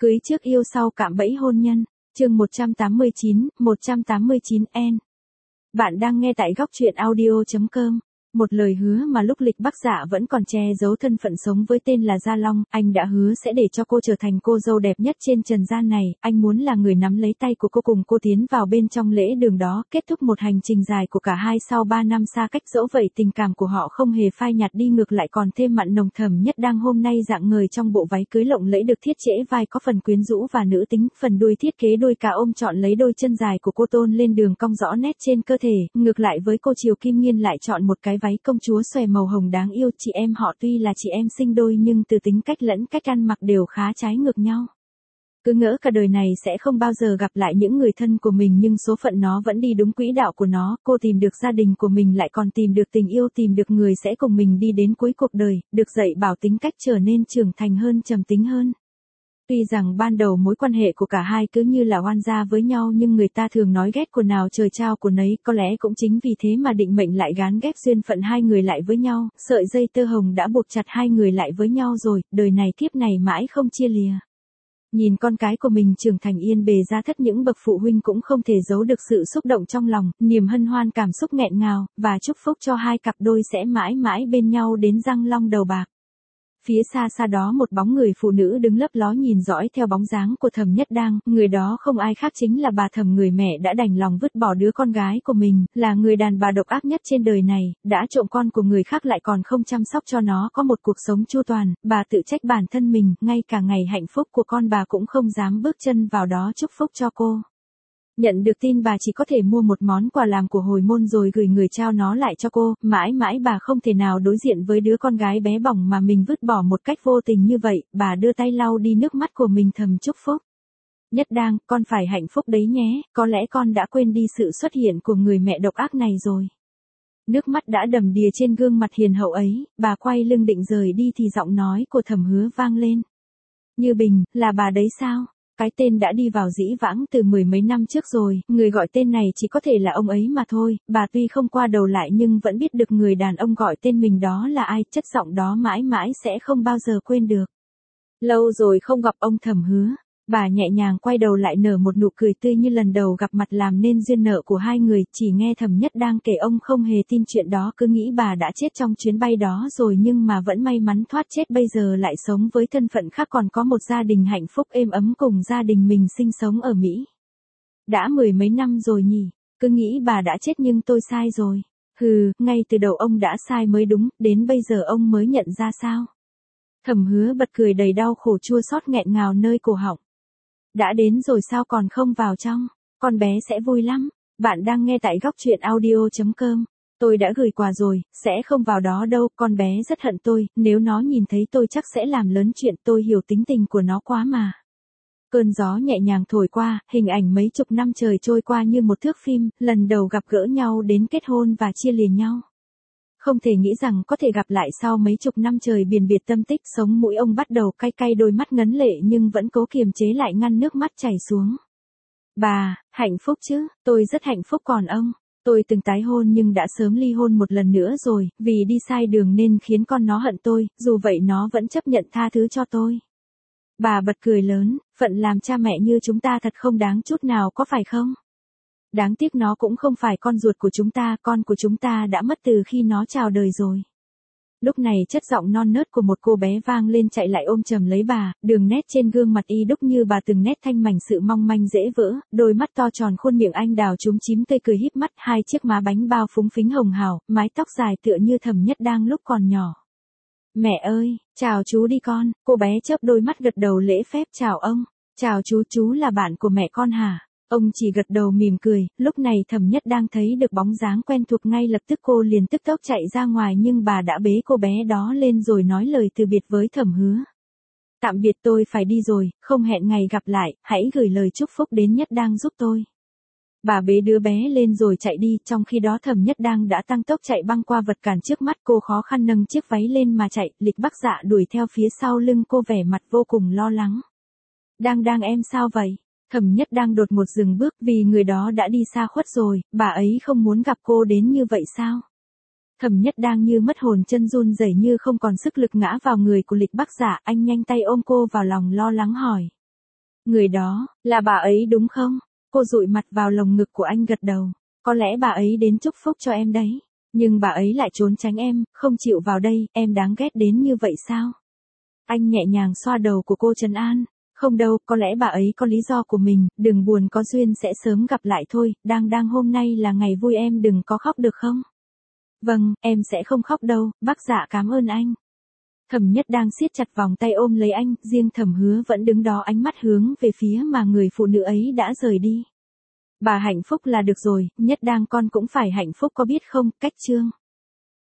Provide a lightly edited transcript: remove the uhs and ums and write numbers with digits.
Cưới trước yêu sau cạm bẫy hôn nhân. Chương 189N. Bạn đang nghe tại góc truyện audio.com. Một lời hứa mà lúc Lịch Bắc Dạ vẫn còn che giấu thân phận sống với tên là Gia Long, anh đã hứa sẽ để cho cô trở thành cô dâu đẹp nhất trên trần gian này, anh muốn là người nắm lấy tay của cô cùng cô tiến vào bên trong lễ đường đó, kết thúc một hành trình dài của cả hai sau 3 năm xa cách. Dẫu vậy tình cảm của họ không hề phai nhạt đi, ngược lại còn thêm mặn nồng. Thẩm Nhất Đang hôm nay rạng ngời trong bộ váy cưới lộng lẫy được thiết trễ vai có phần quyến rũ và nữ tính, phần đuôi thiết kế đôi cà ôm chọn lấy đôi chân dài của cô tôn lên đường cong rõ nét trên cơ thể, ngược lại với cô Triều Kim Nghiên lại chọn một cái váy công chúa xòe màu hồng đáng yêu. Chị em họ tuy là chị em sinh đôi nhưng từ tính cách lẫn cách ăn mặc đều khá trái ngược nhau. Cứ ngỡ cả đời này sẽ không bao giờ gặp lại những người thân của mình, nhưng số phận nó vẫn đi đúng quỹ đạo của nó. Cô tìm được gia đình của mình, lại còn tìm được tình yêu, tìm được người sẽ cùng mình đi đến cuối cuộc đời, được dạy bảo tính cách trở nên trưởng thành hơn, trầm tính hơn. Tuy rằng ban đầu mối quan hệ của cả hai cứ như là oan gia với nhau, nhưng người ta thường nói ghét của nào trời trao của nấy, có lẽ cũng chính vì thế mà định mệnh lại gán ghép duyên phận hai người lại với nhau, sợi dây tơ hồng đã buộc chặt hai người lại với nhau rồi, đời này kiếp này mãi không chia lìa. Nhìn con cái của mình trưởng thành yên bề gia thất, những bậc phụ huynh cũng không thể giấu được sự xúc động trong lòng, niềm hân hoan cảm xúc nghẹn ngào, và chúc phúc cho hai cặp đôi sẽ mãi mãi bên nhau đến răng long đầu bạc. Phía xa xa đó một bóng người phụ nữ đứng lấp ló nhìn dõi theo bóng dáng của Thẩm Nhất Đang, người đó không ai khác chính là bà Thẩm, người mẹ đã đành lòng vứt bỏ đứa con gái của mình, là người đàn bà độc ác nhất trên đời này, đã trộm con của người khác lại còn không chăm sóc cho nó có một cuộc sống chu toàn. Bà tự trách bản thân mình, ngay cả ngày hạnh phúc của con bà cũng không dám bước chân vào đó chúc phúc cho cô. Nhận được tin bà chỉ có thể mua một món quà làm của hồi môn rồi gửi người trao nó lại cho cô, mãi mãi bà không thể nào đối diện với đứa con gái bé bỏng mà mình vứt bỏ một cách vô tình như vậy. Bà đưa tay lau đi nước mắt của mình, thầm chúc phúc. Nhất Đang, con phải hạnh phúc đấy nhé, có lẽ con đã quên đi sự xuất hiện của người mẹ độc ác này rồi. Nước mắt đã đầm đìa trên gương mặt hiền hậu ấy, bà quay lưng định rời đi thì giọng nói của Thẩm Hứa vang lên. Như Bình, là bà đấy sao? Cái tên đã đi vào dĩ vãng từ mười mấy năm trước rồi, người gọi tên này chỉ có thể là ông ấy mà thôi. Bà tuy không qua đầu lại nhưng vẫn biết được người đàn ông gọi tên mình đó là ai, chất giọng đó mãi mãi sẽ không bao giờ quên được. Lâu rồi không gặp ông Thẩm Hứa. Bà nhẹ nhàng quay đầu lại nở một nụ cười tươi như lần đầu gặp mặt, làm nên duyên nợ của hai người. Chỉ nghe Thẩm Nhất Đang kể ông không hề tin chuyện đó, cứ nghĩ bà đã chết trong chuyến bay đó rồi, nhưng mà vẫn may mắn thoát chết, bây giờ lại sống với thân phận khác, còn có một gia đình hạnh phúc êm ấm cùng gia đình mình sinh sống ở Mỹ. Đã mười mấy năm rồi nhỉ, cứ nghĩ bà đã chết nhưng tôi sai rồi. Hừ, ngay từ đầu ông đã sai mới đúng, đến bây giờ ông mới nhận ra sao? Thẩm Hứa bật cười đầy đau khổ chua xót nghẹn ngào nơi cổ họng. Đã đến rồi sao còn không vào trong? Con bé sẽ vui lắm. Bạn đang nghe tại góc truyện audio.com. Tôi đã gửi quà rồi, sẽ không vào đó đâu, con bé rất hận tôi, nếu nó nhìn thấy tôi chắc sẽ làm lớn chuyện, tôi hiểu tính tình của nó quá mà. Cơn gió nhẹ nhàng thổi qua, hình ảnh mấy chục năm trời trôi qua như một thước phim, lần đầu gặp gỡ nhau đến kết hôn và chia lìa nhau. Không thể nghĩ rằng có thể gặp lại sau mấy chục năm trời biển biệt tâm tích. Sống mũi ông bắt đầu cay cay, đôi mắt ngấn lệ nhưng vẫn cố kiềm chế lại ngăn nước mắt chảy xuống. Bà, hạnh phúc chứ? Tôi rất hạnh phúc, còn ông? Tôi từng tái hôn nhưng đã sớm ly hôn một lần nữa rồi, vì đi sai đường nên khiến con nó hận tôi, dù vậy nó vẫn chấp nhận tha thứ cho tôi. Bà bật cười lớn, phận làm cha mẹ như chúng ta thật không đáng chút nào, có phải không? Đáng tiếc nó cũng không phải con ruột của chúng ta, con của chúng ta đã mất từ khi nó chào đời rồi. Lúc này chất giọng non nớt của một cô bé vang lên, chạy lại ôm chầm lấy bà, đường nét trên gương mặt y đúc như bà từng nét thanh mảnh sự mong manh dễ vỡ, đôi mắt to tròn, khuôn miệng anh đào chúm chím tươi cười híp mắt, hai chiếc má bánh bao phúng phính hồng hào, mái tóc dài tựa như Thẩm Nhất Đang lúc còn nhỏ. Mẹ ơi, chào chú đi con. Cô bé chớp đôi mắt gật đầu lễ phép chào ông. Chào chú là bạn của mẹ con hả? Ông chỉ gật đầu mỉm cười. Lúc này Thẩm Nhất Đang thấy được bóng dáng quen thuộc, ngay lập tức cô liền tức tốc chạy ra ngoài, nhưng bà đã bế cô bé đó lên rồi nói lời từ biệt với Thẩm Hứa. Tạm biệt, tôi phải đi rồi, không hẹn ngày gặp lại, hãy gửi lời chúc phúc đến Nhất Đang giúp tôi. Bà bế đứa bé lên rồi chạy đi, trong khi đó Thẩm Nhất Đang đã tăng tốc chạy băng qua vật cản trước mắt, cô khó khăn nâng chiếc váy lên mà chạy, Lịch Bắc Dạ đuổi theo phía sau lưng cô, vẻ mặt vô cùng lo lắng. Đang em sao vậy? Thẩm Nhất Đang đột ngột dừng bước, vì người đó đã đi xa khuất rồi, bà ấy không muốn gặp cô đến như vậy sao? Thẩm Nhất Đang như mất hồn, chân run rẩy như không còn sức lực ngã vào người của Lịch Bắc Dạ, anh nhanh tay ôm cô vào lòng lo lắng hỏi. Người đó, là bà ấy đúng không? Cô dụi mặt vào lồng ngực của anh gật đầu. Có lẽ bà ấy đến chúc phúc cho em đấy. Nhưng bà ấy lại trốn tránh em, không chịu vào đây, em đáng ghét đến như vậy sao? Anh nhẹ nhàng xoa đầu của cô trấn an. Không đâu, có lẽ bà ấy có lý do của mình, đừng buồn có duyên sẽ sớm gặp lại thôi, đang hôm nay là ngày vui em đừng có khóc được không? Vâng, em sẽ không khóc đâu, bác Dạ cảm ơn anh. Thẩm Nhất đang siết chặt vòng tay ôm lấy anh, riêng Thẩm Hứa vẫn đứng đó ánh mắt hướng về phía mà người phụ nữ ấy đã rời đi. Bà hạnh phúc là được rồi, Nhất đang con cũng phải hạnh phúc có biết không, cách Trương.